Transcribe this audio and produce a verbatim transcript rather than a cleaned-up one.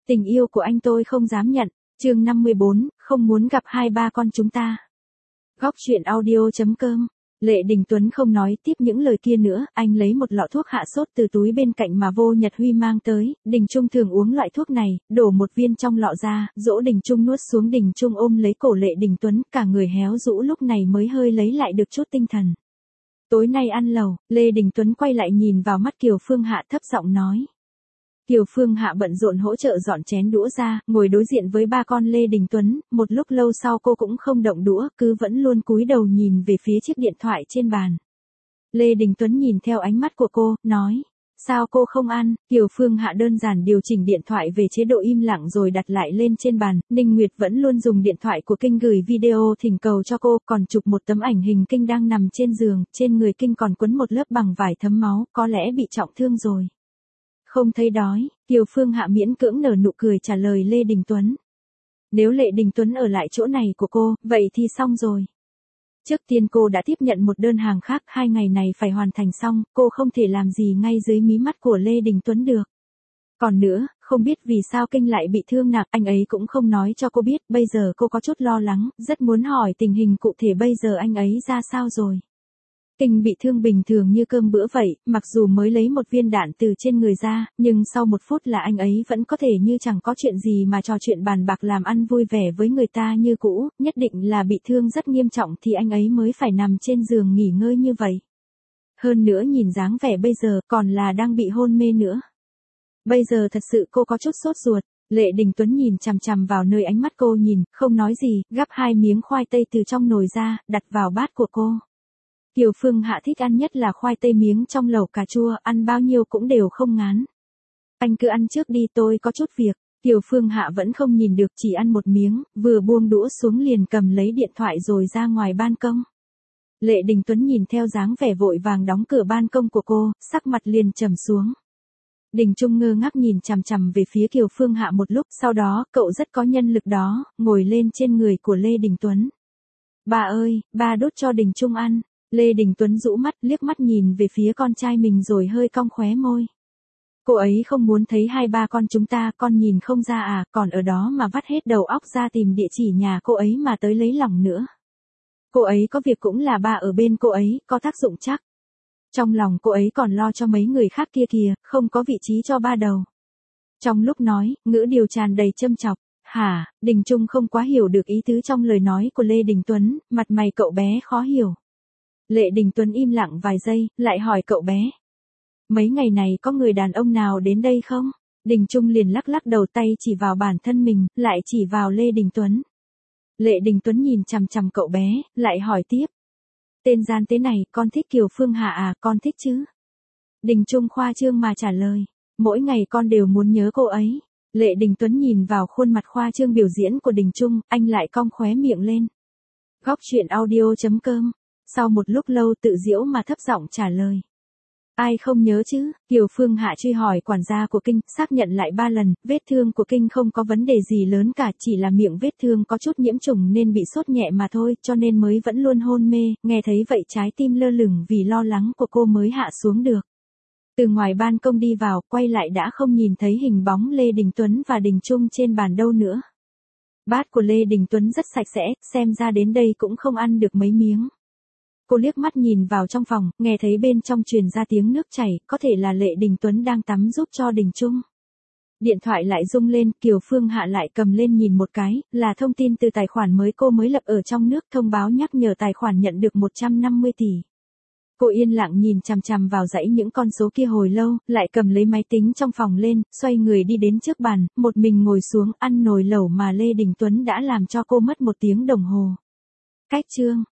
Tình yêu của anh tôi không dám nhận. Chương năm mươi bốn, không muốn gặp hai ba con chúng ta. Góc truyện audio chấm com. Lệ Đình Tuấn không nói tiếp những lời kia nữa, anh lấy một lọ thuốc hạ sốt từ túi bên cạnh mà Vô Nhật Huy mang tới. Đình Trung thường uống loại thuốc này, đổ một viên trong lọ ra, dỗ Đình Trung nuốt xuống. Đình Trung ôm lấy cổ Lệ Đình Tuấn, cả người héo rũ lúc này mới hơi lấy lại được chút tinh thần. Tối nay ăn lẩu. Lê Đình Tuấn quay lại nhìn vào mắt Kiều Phương Hạ thấp giọng nói. Kiều Phương Hạ bận rộn hỗ trợ dọn chén đũa ra, ngồi đối diện với ba con Lê Đình Tuấn, một lúc lâu sau cô cũng không động đũa, cứ vẫn luôn cúi đầu nhìn về phía chiếc điện thoại trên bàn. Lê Đình Tuấn nhìn theo ánh mắt của cô, nói, sao cô không ăn? Kiều Phương Hạ đơn giản điều chỉnh điện thoại về chế độ im lặng rồi đặt lại lên trên bàn. Ninh Nguyệt vẫn luôn dùng điện thoại của Kinh gửi video thỉnh cầu cho cô, còn chụp một tấm ảnh hình Kinh đang nằm trên giường, trên người Kinh còn quấn một lớp bằng vải thấm máu, có lẽ bị trọng thương rồi. Không thấy đói. Kiều Phương Hạ miễn cưỡng nở nụ cười trả lời Lê Đình Tuấn. Nếu Lệ Đình Tuấn ở lại chỗ này của cô, vậy thì xong rồi. Trước tiên cô đã tiếp nhận một đơn hàng khác, hai ngày này phải hoàn thành xong, cô không thể làm gì ngay dưới mí mắt của Lê Đình Tuấn được. Còn nữa, không biết vì sao Kinh lại bị thương nặng, anh ấy cũng không nói cho cô biết, bây giờ cô có chút lo lắng, rất muốn hỏi tình hình cụ thể bây giờ anh ấy ra sao rồi. Kinh bị thương bình thường như cơm bữa vậy, mặc dù mới lấy một viên đạn từ trên người ra, nhưng sau một phút là anh ấy vẫn có thể như chẳng có chuyện gì mà trò chuyện bàn bạc làm ăn vui vẻ với người ta như cũ, nhất định là bị thương rất nghiêm trọng thì anh ấy mới phải nằm trên giường nghỉ ngơi như vậy. Hơn nữa nhìn dáng vẻ bây giờ còn là đang bị hôn mê nữa. Bây giờ thật sự cô có chút sốt ruột. Lệ Đình Tuấn nhìn chằm chằm vào nơi ánh mắt cô nhìn, không nói gì, gắp hai miếng khoai tây từ trong nồi ra, đặt vào bát của cô. Kiều Phương Hạ thích ăn nhất là khoai tây miếng trong lẩu cà chua, ăn bao nhiêu cũng đều không ngán. Anh cứ ăn trước đi, tôi có chút việc. Kiều Phương Hạ vẫn không nhìn được, chỉ ăn một miếng, vừa buông đũa xuống liền cầm lấy điện thoại rồi ra ngoài ban công. Lệ Đình Tuấn nhìn theo dáng vẻ vội vàng đóng cửa ban công của cô, sắc mặt liền trầm xuống. Đình Trung ngơ ngác nhìn chằm chằm về phía Kiều Phương Hạ một lúc, sau đó, cậu rất có nhân lực đó, ngồi lên trên người của Lê Đình Tuấn. Ba ơi, ba đút cho Đình Trung ăn. Lê Đình Tuấn rũ mắt, liếc mắt nhìn về phía con trai mình rồi hơi cong khóe môi. Cô ấy không muốn thấy hai ba con chúng ta, con nhìn không ra à, còn ở đó mà vắt hết đầu óc ra tìm địa chỉ nhà cô ấy mà tới lấy lòng nữa. Cô ấy có việc cũng là ba ở bên cô ấy, có tác dụng chắc. Trong lòng cô ấy còn lo cho mấy người khác kia kìa, không có vị trí cho ba đầu. Trong lúc nói, ngữ điệu tràn đầy châm chọc. Hả? Đình Trung không quá hiểu được ý tứ trong lời nói của Lê Đình Tuấn, mặt mày cậu bé khó hiểu. Lệ Đình Tuấn im lặng vài giây, lại hỏi cậu bé. Mấy ngày này có người đàn ông nào đến đây không? Đình Trung liền lắc lắc đầu, tay chỉ vào bản thân mình, lại chỉ vào Lê Đình Tuấn. Lệ Đình Tuấn nhìn chằm chằm cậu bé, lại hỏi tiếp. Tên gian tế này, con thích Kiều Phương Hạ à, con thích chứ? Đình Trung khoa trương mà trả lời. Mỗi ngày con đều muốn nhớ cô ấy. Lệ Đình Tuấn nhìn vào khuôn mặt khoa trương biểu diễn của Đình Trung, anh lại cong khóe miệng lên. Góc truyện audio chấm com. Sau một lúc lâu tự giễu mà thấp giọng trả lời. Ai không nhớ chứ? Kiều Phương Hạ truy hỏi quản gia của Kinh, xác nhận lại ba lần, vết thương của Kinh không có vấn đề gì lớn cả, chỉ là miệng vết thương có chút nhiễm trùng nên bị sốt nhẹ mà thôi, cho nên mới vẫn luôn hôn mê. Nghe thấy vậy trái tim lơ lửng vì lo lắng của cô mới hạ xuống được. Từ ngoài ban công đi vào, quay lại đã không nhìn thấy hình bóng Lê Đình Tuấn và Đình Trung trên bàn đâu nữa. Bát của Lê Đình Tuấn rất sạch sẽ, xem ra đến đây cũng không ăn được mấy miếng. Cô liếc mắt nhìn vào trong phòng, nghe thấy bên trong truyền ra tiếng nước chảy, có thể là Lệ Đình Tuấn đang tắm giúp cho Đình Trung. Điện thoại lại rung lên, Kiều Phương Hạ lại cầm lên nhìn một cái, là thông tin từ tài khoản mới cô mới lập ở trong nước, thông báo nhắc nhở tài khoản nhận được một trăm năm mươi tỷ. Cô yên lặng nhìn chằm chằm vào dãy những con số kia hồi lâu, lại cầm lấy máy tính trong phòng lên, xoay người đi đến trước bàn, một mình ngồi xuống ăn nồi lẩu mà Lê Đình Tuấn đã làm cho cô mất một tiếng đồng hồ. Cách chương.